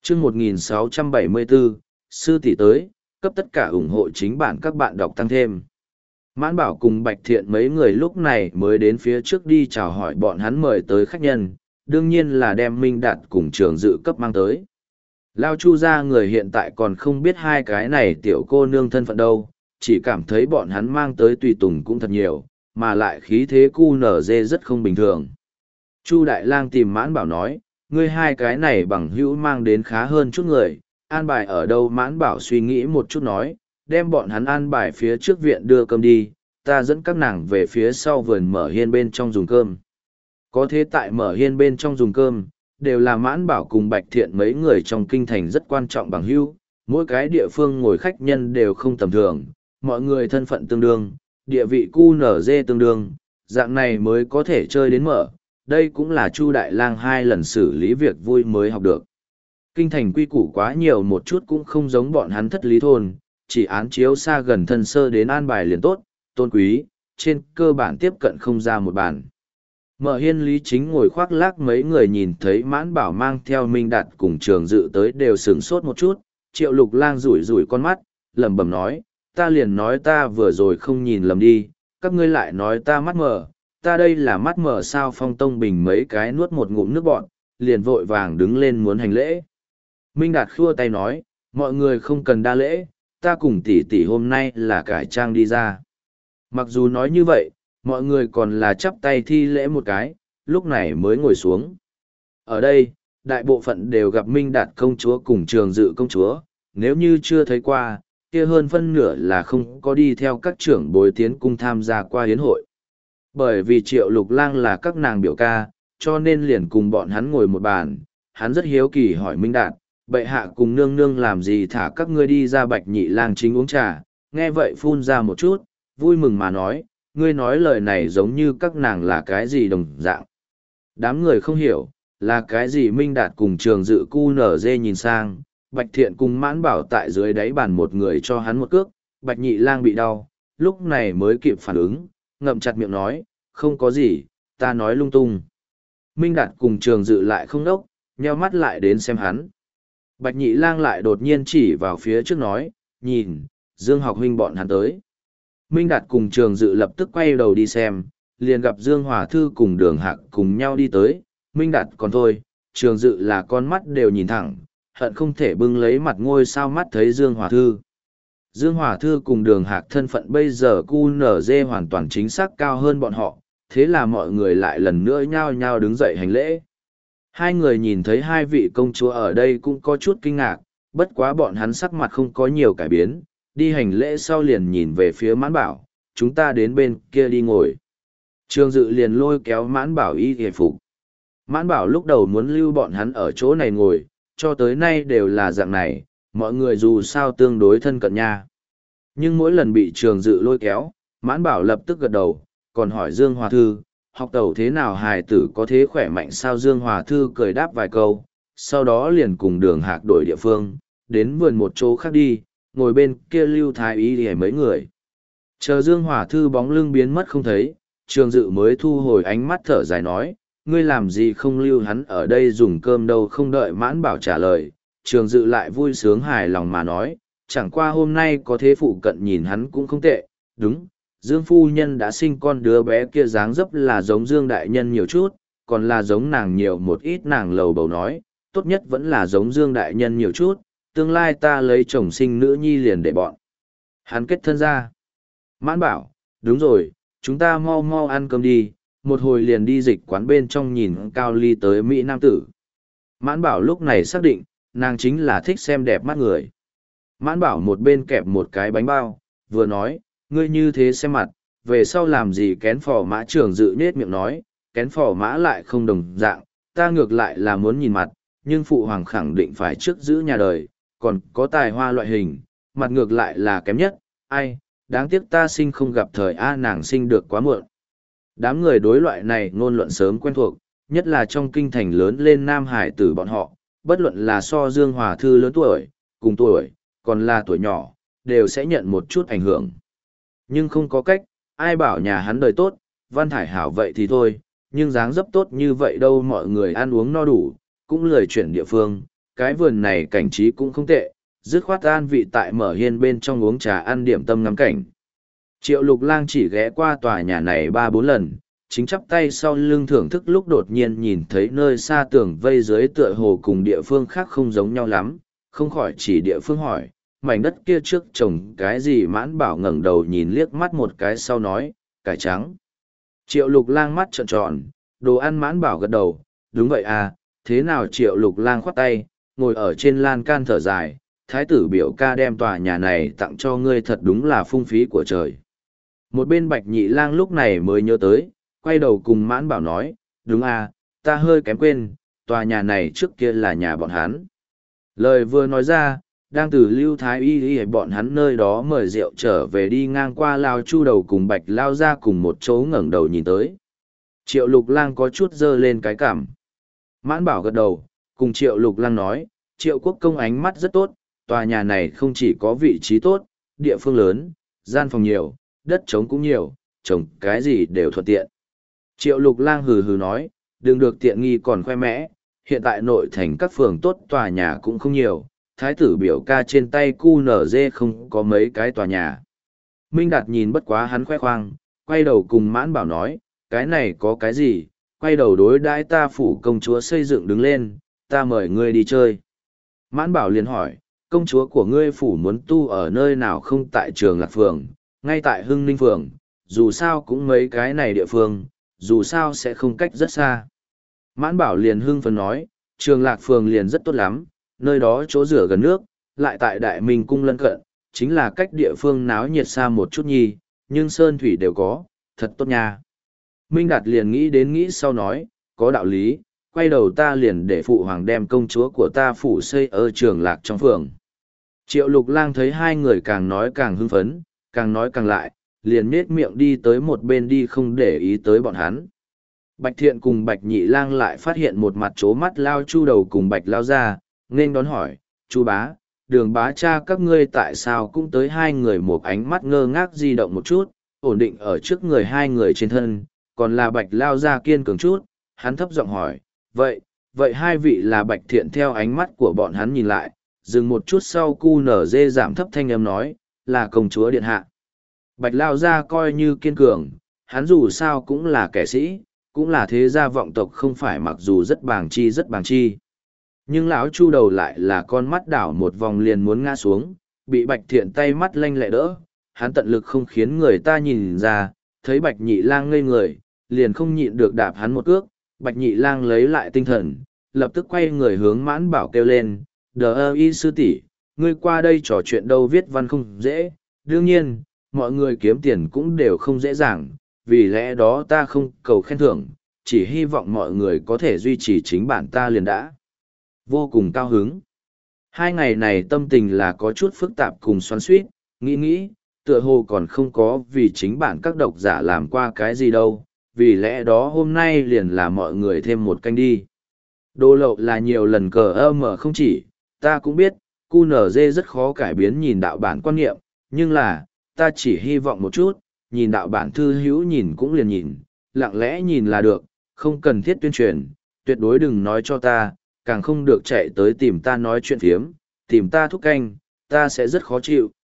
chương 1674, sư tỷ tới, cấp tất cả ủng hộ chính bản các bạn đọc tăng thêm. Mãn Bảo cùng Bạch Thiện mấy người lúc này mới đến phía trước đi chào hỏi bọn hắn mời tới khách nhân, đương nhiên là đem Minh Đạt cùng Trường Dự cấp mang tới. Lao Chu gia người hiện tại còn không biết hai cái này tiểu cô nương thân phận đâu, chỉ cảm thấy bọn hắn mang tới tùy tùng cũng thật nhiều, mà lại khí thế cu nở dê rất không bình thường. Chu Đại Lang tìm Mãn Bảo nói, ngươi hai cái này bằng hữu mang đến khá hơn chút người, an bài ở đâu? Mãn Bảo suy nghĩ một chút nói, đem bọn hắn an bài phía trước viện đưa cơm đi, ta dẫn các nàng về phía sau vườn mở hiên bên trong dùng cơm. Có thế tại mở hiên bên trong dùng cơm, đều là Mãn Bảo cùng Bạch Thiện mấy người trong kinh thành rất quan trọng bằng hữu, mỗi cái địa phương ngồi khách nhân đều không tầm thường, mọi người thân phận tương đương, địa vị cu nở dê tương đương, dạng này mới có thể chơi đến mở. Đây cũng là Chu Đại Lang hai lần xử lý việc vui mới học được. Kinh thành quy củ quá nhiều một chút cũng không giống bọn hắn Thất Lý thôn, chỉ án chiếu xa gần thân sơ đến an bài liền tốt, tôn quý, trên cơ bản tiếp cận không ra một bàn. Mở hiên Lý Chính ngồi khoác lác, mấy người nhìn thấy Mãn Bảo mang theo Minh Đạt cùng Trường Dự tới đều sửng sốt một chút. Triệu Lục Lang rủi rủi con mắt, lẩm bẩm nói, ta liền nói ta vừa rồi không nhìn lầm đi, các ngươi lại nói ta mắt mờ, ta đây là mắt mờ sao? Phong Tông Bình mấy cái nuốt một ngụm nước bọn, liền vội vàng đứng lên muốn hành lễ. Minh Đạt khua tay nói, mọi người không cần đa lễ, ta cùng tỷ tỷ hôm nay là cải trang đi ra. Mặc dù nói như vậy, mọi người còn là chắp tay thi lễ một cái, lúc này mới ngồi xuống. Ở đây, đại bộ phận đều gặp Minh Đạt công chúa cùng Trường Dự công chúa, nếu như chưa thấy qua, kia hơn phân nửa là không có đi theo các trưởng bối tiến cung tham gia qua hiến hội. Bởi vì Triệu Lục Lang là các nàng biểu ca, cho nên liền cùng bọn hắn ngồi một bàn, hắn rất hiếu kỳ hỏi Minh Đạt, bệ hạ cùng nương nương làm gì thả các ngươi đi ra? Bạch Nhị Lang chính uống trà, nghe vậy phun ra một chút, vui mừng mà nói, ngươi nói lời này giống như các nàng là cái gì đồng dạng. Đám người không hiểu, là cái gì? Minh Đạt cùng Trường Dự cu nở dê nhìn sang, Bạch Thiện cùng Mãn Bảo tại dưới đáy bàn một người cho hắn một cước, Bạch Nhị Lang bị đau, lúc này mới kịp phản ứng, ngậm chặt miệng nói, không có gì, ta nói lung tung. Minh Đạt cùng Trường Dự lại không đốc, nheo mắt lại đến xem hắn. Bạch Nhị Lang lại đột nhiên chỉ vào phía trước nói, nhìn, Dương Học huynh bọn hắn tới. Minh Đạt cùng Trường Dự lập tức quay đầu đi xem, liền gặp Dương Hòa Thư cùng Đường Hạc cùng nhau đi tới. Minh Đạt còn thôi, Trường Dự là con mắt đều nhìn thẳng, hận không thể bưng lấy mặt ngôi sao mắt thấy Dương Hòa Thư. Dương Hòa Thư cùng Đường Hạc thân phận bây giờ QNZ hoàn toàn chính xác cao hơn bọn họ, thế là mọi người lại lần nữa nhao nhao đứng dậy hành lễ. Hai người nhìn thấy hai vị công chúa ở đây cũng có chút kinh ngạc, bất quá bọn hắn sắc mặt không có nhiều cải biến, đi hành lễ sau liền nhìn về phía Mãn Bảo, chúng ta đến bên kia đi ngồi. Trường Dự liền lôi kéo Mãn Bảo y hề phục. Mãn Bảo lúc đầu muốn lưu bọn hắn ở chỗ này ngồi, cho tới nay đều là dạng này, mọi người dù sao tương đối thân cận nha. Nhưng mỗi lần bị Trường Dự lôi kéo, Mãn Bảo lập tức gật đầu, còn hỏi Dương Hòa Thư, học tẩu thế nào, hài tử có thế khỏe mạnh sao? Dương Hòa Thư cười đáp vài câu, sau đó liền cùng Đường Hạc đổi địa phương, đến vườn một chỗ khác đi, ngồi bên kia lưu thái y để mấy người. Chờ Dương Hòa Thư bóng lưng biến mất không thấy, Trường Dự mới thu hồi ánh mắt thở dài nói, ngươi làm gì không lưu hắn ở đây dùng cơm đâu? Không đợi Mãn Bảo trả lời, Trường Dự lại vui sướng hài lòng mà nói, chẳng qua hôm nay có thế phụ cận nhìn hắn cũng không tệ, đúng, Dương phu nhân đã sinh con, đứa bé kia dáng dấp là giống Dương đại nhân nhiều chút, còn là giống nàng nhiều một ít. Nàng lầu bầu nói, tốt nhất vẫn là giống Dương đại nhân nhiều chút, tương lai ta lấy chồng sinh nữ nhi liền để bọn hắn kết thân ra. Mãn Bảo, đúng rồi, chúng ta mau mau ăn cơm đi, một hồi liền đi dịch quán bên trong nhìn Cao Ly tới Mỹ Nam tử. Mãn Bảo lúc này xác định, nàng chính là thích xem đẹp mắt người. Mãn Bảo một bên kẹp một cái bánh bao, vừa nói, ngươi như thế xem mặt, về sau làm gì kén phò mã? Trường Dự nết miệng nói, kén phò mã lại không đồng dạng, ta ngược lại là muốn nhìn mặt, nhưng phụ hoàng khẳng định phải trước giữ nhà đời, còn có tài hoa loại hình, mặt ngược lại là kém nhất, ai, đáng tiếc ta sinh không gặp thời A. Nàng sinh được quá muộn. Đám người đối loại này ngôn luận sớm quen thuộc, nhất là trong kinh thành lớn lên Nam Hải tử bọn họ, bất luận là so Dương Hòa Thư lớn tuổi, cùng tuổi, còn là tuổi nhỏ, đều sẽ nhận một chút ảnh hưởng. Nhưng không có cách, ai bảo nhà hắn đời tốt, Văn Thải hảo vậy thì thôi, nhưng dáng dấp tốt như vậy đâu? Mọi người ăn uống no đủ, cũng lười chuyển địa phương, cái vườn này cảnh trí cũng không tệ, dứt khoát an vị tại mở hiên bên trong uống trà ăn điểm tâm ngắm cảnh. Triệu Lục Lang chỉ ghé qua tòa nhà này 3-4 lần, chính chắp tay sau lưng thưởng thức lúc đột nhiên nhìn thấy nơi xa tường vây dưới tựa hồ cùng địa phương khác không giống nhau lắm, không khỏi chỉ địa phương hỏi, mảnh đất kia trước trồng cái gì? Mãn Bảo ngẩng đầu nhìn liếc mắt một cái sau nói, cải trắng. Triệu Lục Lang mắt trợn tròn, đồ ăn. Mãn Bảo gật đầu, đúng vậy à, thế nào? Triệu Lục Lang khoát tay, ngồi ở trên lan can thở dài, thái tử biểu ca đem tòa nhà này tặng cho ngươi thật đúng là phung phí của trời. Một bên Bạch Nhị Lang lúc này mới nhớ tới, quay đầu cùng Mãn Bảo nói, đúng à, ta hơi kém quên, tòa nhà này trước kia là nhà bọn hắn. Lời vừa nói ra, đang từ Lưu Thái Y bọn hắn nơi đó mời rượu trở về đi ngang qua Lao Chu Đầu cùng Bạch Lao ra cùng một chỗ ngẩng đầu nhìn tới. Triệu Lục Lang có chút dơ lên cái cảm. Mãn Bảo gật đầu, cùng Triệu Lục Lang nói, Triệu Quốc Công ánh mắt rất tốt, tòa nhà này không chỉ có vị trí tốt, địa phương lớn, gian phòng nhiều, đất trống cũng nhiều, trồng cái gì đều thuận tiện. Triệu Lục Lang hừ hừ nói, đừng được tiện nghi còn khoe mẽ, hiện tại nội thành các phường tốt tòa nhà cũng không nhiều, thái tử biểu ca trên tay QNZ không có mấy cái tòa nhà. Minh Đạt nhìn bất quá hắn khoe khoang, quay đầu cùng Mãn Bảo nói, cái này có cái gì, quay đầu đối đãi ta phủ công chúa xây dựng đứng lên, ta mời ngươi đi chơi. Mãn Bảo liền hỏi, công chúa của ngươi phủ muốn tu ở nơi nào? Không tại Trường Lạc Phường, ngay tại Hưng Ninh Phường, dù sao cũng mấy cái này địa phương, dù sao sẽ không cách rất xa. Mãn Bảo liền hưng phấn nói, Trường Lạc Phường liền rất tốt lắm, nơi đó chỗ rửa gần nước, lại tại Đại Minh Cung lân cận, chính là cách địa phương náo nhiệt xa một chút nhi, nhưng sơn thủy đều có, thật tốt nha. Minh Đạt liền nghĩ sau nói, có đạo lý, quay đầu ta liền để phụ hoàng đem công chúa của ta phủ xây ở Trường Lạc trong phường. Triệu Lục Lang thấy hai người càng nói càng hưng phấn, càng nói càng lại, liền nết miệng đi tới một bên đi không để ý tới bọn hắn. Bạch Thiện cùng Bạch Nhị Lang lại phát hiện một mặt chố mắt Lao Chu Đầu cùng Bạch Lao ra, nên đón hỏi, Chu bá, Đường bá cha các ngươi tại sao cũng tới? Hai người một ánh mắt ngơ ngác di động một chút, ổn định ở trước người hai người trên thân, còn là Bạch Lao ra kiên cường chút, hắn thấp giọng hỏi, vậy hai vị là? Bạch Thiện theo ánh mắt của bọn hắn nhìn lại, dừng một chút sau QNZ giảm thấp thanh âm nói, là công chúa điện hạ. Bạch Lao ra coi như kiên cường, hắn dù sao cũng là kẻ sĩ, cũng là thế gia vọng tộc, không phải mặc dù rất bàng chi. Nhưng lão Chu Đầu lại là con mắt đảo một vòng liền muốn ngã xuống, bị Bạch Thiện tay mắt lanh lẹ đỡ, hắn tận lực không khiến người ta nhìn ra, thấy Bạch Nhị Lang ngây người, liền không nhịn được đạp hắn một cước. Bạch Nhị Lang lấy lại tinh thần, lập tức quay người hướng Mãn Bảo kêu lên, đờ y sư tỷ, ngươi qua đây trò chuyện đâu, viết văn không dễ, đương nhiên, mọi người kiếm tiền cũng đều không dễ dàng, vì lẽ đó ta không cầu khen thưởng, chỉ hy vọng mọi người có thể duy trì chính bản ta liền đã. Vô cùng cao hứng. Hai ngày này tâm tình là có chút phức tạp cùng xoắn xuýt, nghĩ, tựa hồ còn không có vì chính bản các độc giả làm qua cái gì đâu, vì lẽ đó hôm nay liền là mọi người thêm một canh đi. Đồ lậu là nhiều lần cờ mở không chỉ, ta cũng biết, QNZ rất khó cải biến nhìn đạo bản quan niệm, nhưng là, ta chỉ hy vọng một chút, nhìn đạo bản thư hữu nhìn cũng liền nhìn, lặng lẽ nhìn là được, không cần thiết tuyên truyền, tuyệt đối đừng nói cho ta, càng không được chạy tới tìm ta nói chuyện phiếm, tìm ta thúc canh, ta sẽ rất khó chịu,